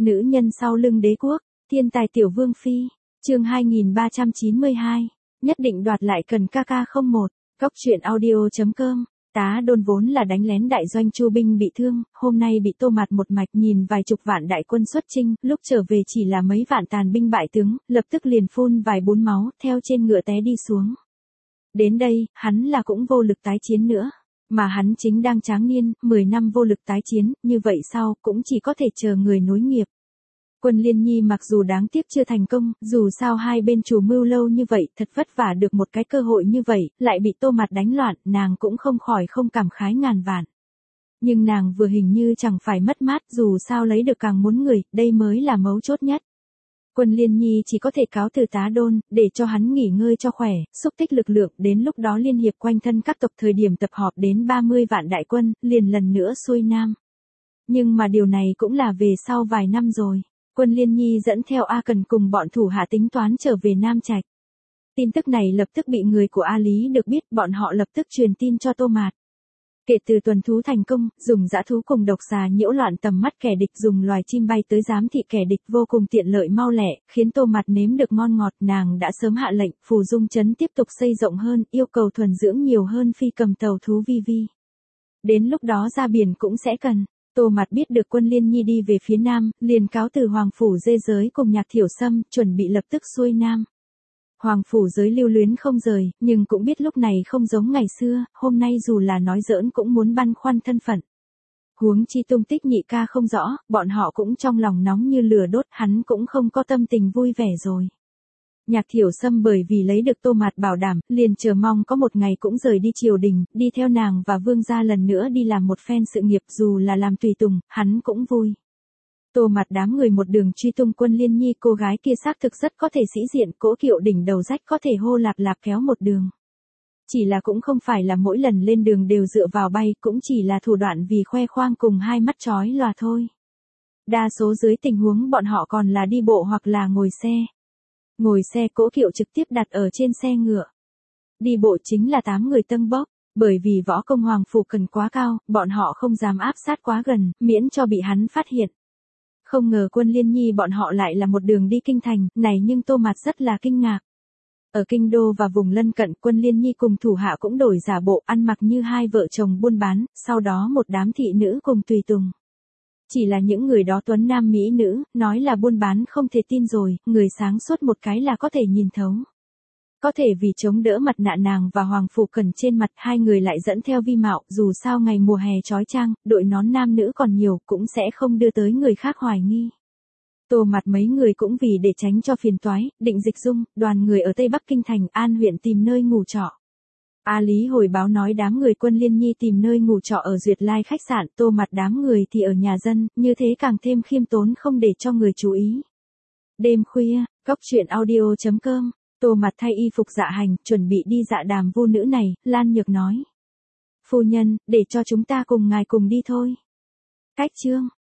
Nữ nhân sau lưng đế quốc, thiên tài tiểu vương phi, chương 2392, nhất định đoạt lại cần KK01, Cóc truyện audio.com. Tá Đôn vốn là đánh lén đại doanh Chu binh bị thương, hôm nay bị Tô Mạt một mạch nhìn vài chục vạn đại quân xuất chinh, lúc trở về chỉ là mấy vạn tàn binh bại tướng, lập tức liền phun vài bún máu, theo trên ngựa té đi xuống. Đến đây, hắn là cũng vô lực tái chiến nữa. Mà hắn chính đang tráng niên, 10 năm vô lực tái chiến, như vậy sau, cũng chỉ có thể chờ người nối nghiệp. Quân Liên Nhi mặc dù đáng tiếc chưa thành công, dù sao hai bên chủ mưu lâu như vậy, thật vất vả được một cái cơ hội như vậy, lại bị Tô Mạt đánh loạn, nàng cũng không khỏi không cảm khái ngàn vạn. Nhưng nàng vừa hình như chẳng phải mất mát, dù sao lấy được càng muốn người, đây mới là mấu chốt nhất. Quân Liên Nhi chỉ có thể cáo từ Tá Đôn, để cho hắn nghỉ ngơi cho khỏe, xúc tích lực lượng, đến lúc đó liên hiệp quanh thân các tộc thời điểm tập họp đến 30 vạn đại quân, liền lần nữa xuôi nam. Nhưng mà điều này cũng là về sau vài năm rồi. Quân Liên Nhi dẫn theo A Cần cùng bọn thủ hạ tính toán trở về Nam Trạch. Tin tức này lập tức bị người của A Lý được biết, bọn họ lập tức truyền tin cho Tô Mạt. Kể từ tuần thú thành công, dùng dã thú cùng độc xà nhiễu loạn tầm mắt kẻ địch, dùng loài chim bay tới giám thị kẻ địch vô cùng tiện lợi mau lẹ, khiến Tô Mạt nếm được ngon ngọt, nàng đã sớm hạ lệnh, Phù Dung trấn tiếp tục xây rộng hơn, yêu cầu thuần dưỡng nhiều hơn phi cầm tàu thú vi vi. Đến lúc đó ra biển cũng sẽ cần. Tô Mạt biết được quân Liên Nhi đi về phía nam, liền cáo từ Hoàng phủ Dê Giới cùng Nhạc Thiểu Sâm, chuẩn bị lập tức xuôi nam. Hoàng phủ Giới lưu luyến không rời, nhưng cũng biết lúc này không giống ngày xưa, hôm nay dù là nói giỡn cũng muốn băn khoăn thân phận. Huống chi tung tích nhị ca không rõ, bọn họ cũng trong lòng nóng như lửa đốt, hắn cũng không có tâm tình vui vẻ rồi. Nhạc Thiểu Sâm bởi vì lấy được Tô Mạt bảo đảm, liền chờ mong có một ngày cũng rời đi triều đình, đi theo nàng và vương gia lần nữa đi làm một phen sự nghiệp, dù là làm tùy tùng, hắn cũng vui. Tô Mạt đám người một đường truy tung quân Liên Nhi, cô gái kia xác thực rất có thể sĩ diện, cỗ kiệu đỉnh đầu rách có thể hô lạp lạp kéo một đường. Chỉ là cũng không phải là mỗi lần lên đường đều dựa vào bay, cũng chỉ là thủ đoạn vì khoe khoang cùng hai mắt chói lòa thôi. Đa số dưới tình huống bọn họ còn là đi bộ hoặc là ngồi xe. Ngồi xe cỗ kiệu trực tiếp đặt ở trên xe ngựa. Đi bộ chính là 8 người tâng bốc, bởi vì võ công Hoàng phủ Cần quá cao, bọn họ không dám áp sát quá gần, miễn cho bị hắn phát hiện. Không ngờ quân Liên Nhi bọn họ lại là một đường đi kinh thành, này nhưng Tô Mạt rất là kinh ngạc. Ở kinh đô và vùng lân cận, quân Liên Nhi cùng thủ hạ cũng đổi giả bộ, ăn mặc như hai vợ chồng buôn bán, sau đó một đám thị nữ cùng tùy tùng. Chỉ là những người đó tuấn nam mỹ nữ, nói là buôn bán không thể tin rồi, người sáng suốt một cái là có thể nhìn thấu. Có thể vì chống đỡ mặt nạ nàng và Hoàng phủ Cần trên mặt, hai người lại dẫn theo vi mạo, dù sao ngày mùa hè chói chang, đội nón nam nữ còn nhiều, cũng sẽ không đưa tới người khác hoài nghi. Tô Mạt mấy người cũng vì để tránh cho phiền toái, định dịch dung, đoàn người ở Tây Bắc Kinh thành An huyện tìm nơi ngủ trọ. A Lý hồi báo nói đám người quân Liên Nhi tìm nơi ngủ trọ ở Duyệt Lai khách sạn, Tô Mạt đám người thì ở nhà dân, như thế càng thêm khiêm tốn không để cho người chú ý. Đêm khuya, Cóc truyện audio.com, Tô Mạt thay y phục dạ hành, chuẩn bị đi dạ đàm vu nữ này, Lan Nhược nói. Phu nhân, để cho chúng ta cùng ngài cùng đi thôi. Cách chương.